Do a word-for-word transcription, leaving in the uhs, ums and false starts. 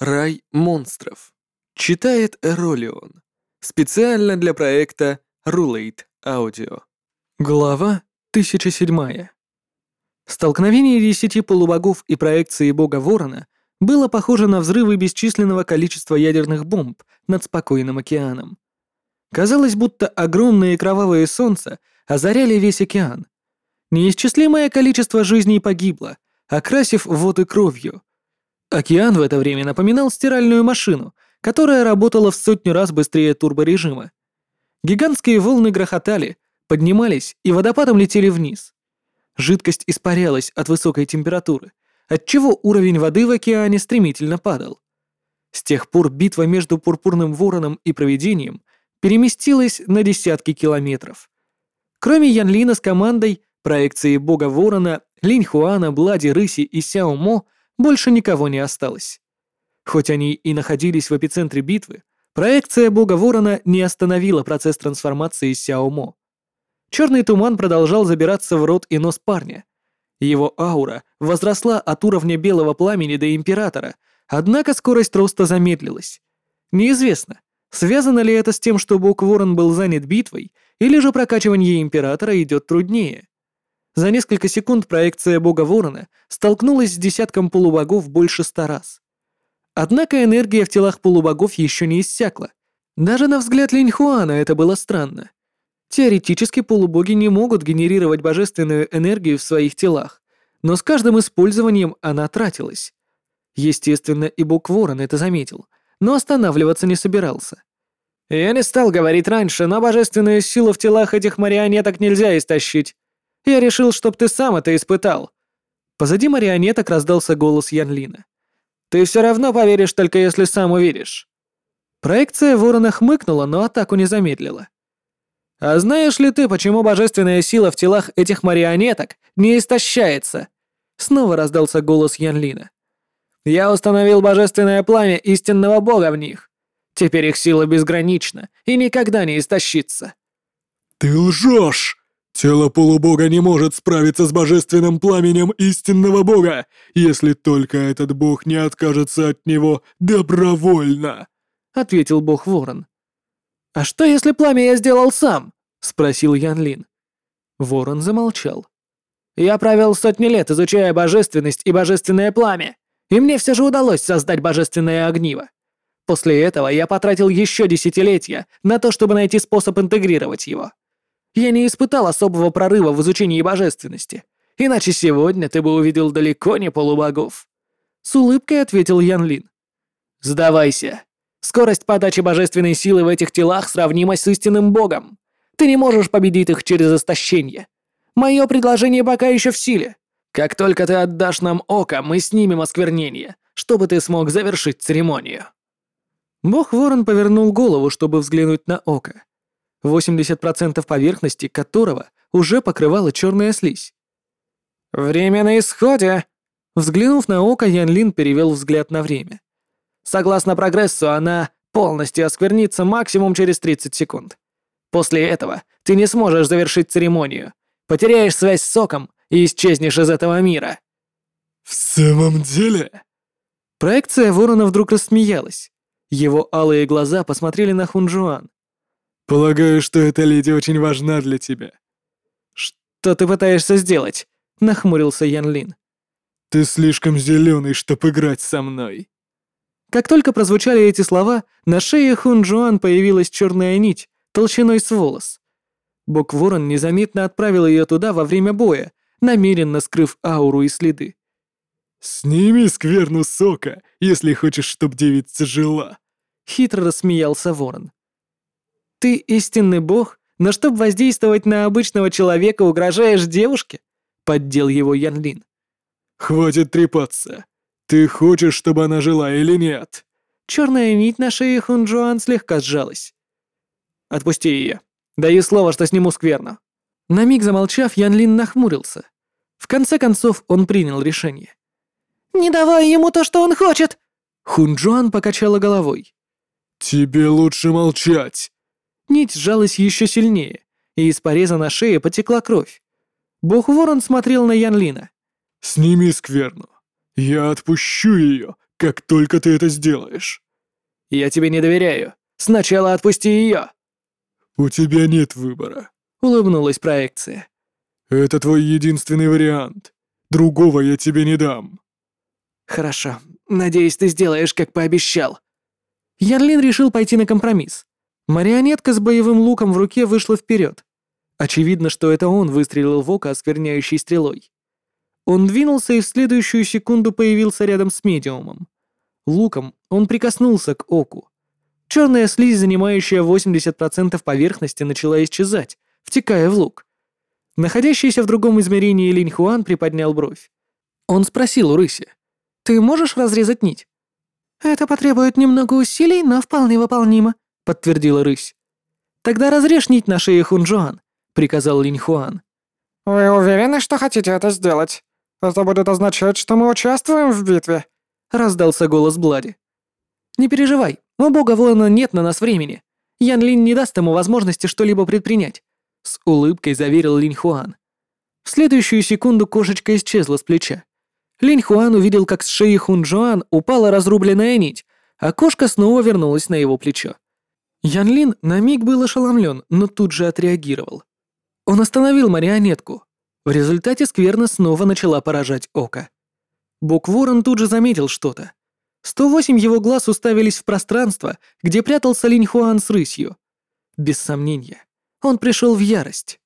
Рай монстров. Читает Эролион. Специально для проекта Rulate Audio. Глава тысяча седьмая. Столкновение десяти полубогов и проекции бога Ворона было похоже на взрывы бесчисленного количества ядерных бомб над спокойным океаном. Казалось, будто огромные кровавые солнца озаряли весь океан. Неисчислимое количество жизней погибло, окрасив воды кровью. Океан в это время напоминал стиральную машину, которая работала в сотню раз быстрее турборежима. Гигантские волны грохотали, поднимались и водопадом летели вниз. Жидкость испарялась от высокой температуры, отчего уровень воды в океане стремительно падал. С тех пор битва между Пурпурным Вороном и Провидением переместилась на десятки километров. Кроме Янлина с командой, проекции бога Ворона, Линьхуана, Блади, Рыси и Сяо Мо больше никого не осталось. Хоть они и находились в эпицентре битвы, проекция бога Ворона не остановила процесс трансформации Сяо Мо. Черный туман продолжал забираться в рот и нос парня. Его аура возросла от уровня белого пламени до императора, однако скорость роста замедлилась. Неизвестно, связано ли это с тем, что бог Ворон был занят битвой, или же прокачивание императора идет труднее. За несколько секунд проекция бога Ворона столкнулась с десятком полубогов больше ста раз. Однако энергия в телах полубогов еще не иссякла. Даже на взгляд Линьхуана это было странно. Теоретически полубоги не могут генерировать божественную энергию в своих телах, но с каждым использованием она тратилась. Естественно, и бог Ворон это заметил, но останавливаться не собирался. «Я не стал говорить раньше, но божественную силу в телах этих марионеток нельзя истощить. Я решил, чтоб ты сам это испытал». Позади марионеток раздался голос Янлина. «Ты все равно поверишь, только если сам увидишь». Проекция Ворона хмыкнула, но атаку не замедлила. «А знаешь ли ты, почему божественная сила в телах этих марионеток не истощается?» Снова раздался голос Янлина. «Я установил божественное пламя истинного бога в них. Теперь их сила безгранична и никогда не истощится». «Ты лжешь! Тело полубога не может справиться с божественным пламенем истинного бога, если только этот бог не откажется от него добровольно», — ответил бог Ворон. «А что, если пламя я сделал сам?» — спросил Янлин. Ворон замолчал. «Я провел сотни лет, изучая божественность и божественное пламя, и мне все же удалось создать божественное огниво. После этого я потратил еще десятилетия на то, чтобы найти способ интегрировать его. Я не испытал особого прорыва в изучении божественности, иначе сегодня ты бы увидел далеко не полубогов». С улыбкой ответил Янлин. «Сдавайся. Скорость подачи божественной силы в этих телах сравнима с истинным богом. Ты не можешь победить их через истощение. Мое предложение пока еще в силе. Как только ты отдашь нам око, мы снимем осквернение, чтобы ты смог завершить церемонию». Бог Ворон повернул голову, чтобы взглянуть на око, восемьдесят процентов поверхности которого уже покрывала черная слизь. «Время на исходе!» Взглянув на око, Янлин перевел взгляд на время. «Согласно прогрессу, она полностью осквернится максимум через тридцать секунд. После этого ты не сможешь завершить церемонию, потеряешь связь с соком и исчезнешь из этого мира». «В самом деле?» Проекция Ворона вдруг рассмеялась. Его алые глаза посмотрели на Хунжуан. «Полагаю, что эта леди очень важна для тебя». «Что ты пытаешься сделать?» — нахмурился Янлин. «Ты слишком зеленый, чтоб играть со мной». Как только прозвучали эти слова, на шее Хунжуан появилась черная нить, толщиной с волос. Бог Ворон незаметно отправил ее туда во время боя, намеренно скрыв ауру и следы. «Сними скверну сока, если хочешь, чтоб девица жила», — хитро рассмеялся Ворон. «Ты истинный бог, но чтоб воздействовать на обычного человека, угрожаешь девушке?» — поддел его Янлин. «Хватит трепаться. Ты хочешь, чтобы она жила или нет?» Черная нить на шее Хунжуан слегка сжалась. «Отпусти ее. Даю слово, что сниму скверну». На миг замолчав, Янлин нахмурился. В конце концов, он принял решение. «Не давай ему то, что он хочет!» Хунжуан покачала головой. «Тебе лучше молчать!» Нить сжалась еще сильнее, и из пореза на шее потекла кровь. Бог Ворон смотрел на Янлина. «Сними скверну. Я отпущу ее, как только ты это сделаешь. Я тебе не доверяю. Сначала отпусти ее. У тебя нет выбора. Улыбнулась проекция. Это твой единственный вариант. Другого я тебе не дам. Хорошо. Надеюсь, ты сделаешь, как пообещал. Янлин решил пойти на компромисс. Марионетка с боевым луком в руке вышла вперед. Очевидно, что это он выстрелил в око оскверняющей стрелой. Он двинулся и в следующую секунду появился рядом с медиумом. Луком он прикоснулся к оку. Черная слизь, занимающая восемьдесят процентов поверхности, начала исчезать, втекая в лук. Находящийся в другом измерении Линь Хуан приподнял бровь. Он спросил у рыси: «Ты можешь разрезать нить?» «Это потребует немного усилий, но вполне выполнимо», — подтвердила рысь. «Тогда разрежь нить на шее Хунжуан», — приказал Линь Хуан. «Вы уверены, что хотите это сделать? Это будет означать, что мы участвуем в битве», — раздался голос Блади. «Не переживай, у бога воина нет на нас времени. Ян Линь не даст ему возможности что-либо предпринять», — с улыбкой заверил Линь Хуан. В следующую секунду кошечка исчезла с плеча. Линь Хуан увидел, как с шеи Хунжуан упала разрубленная нить, а кошка снова вернулась на его плечо. Ян Лин на миг был ошеломлен, но тут же отреагировал. Он остановил марионетку. В результате скверна снова начала поражать око. Бог Ворон тут же заметил что-то. сто восемь его глаз уставились в пространство, где прятался Линь Хуан с рысью. Без сомнения, он пришел в ярость.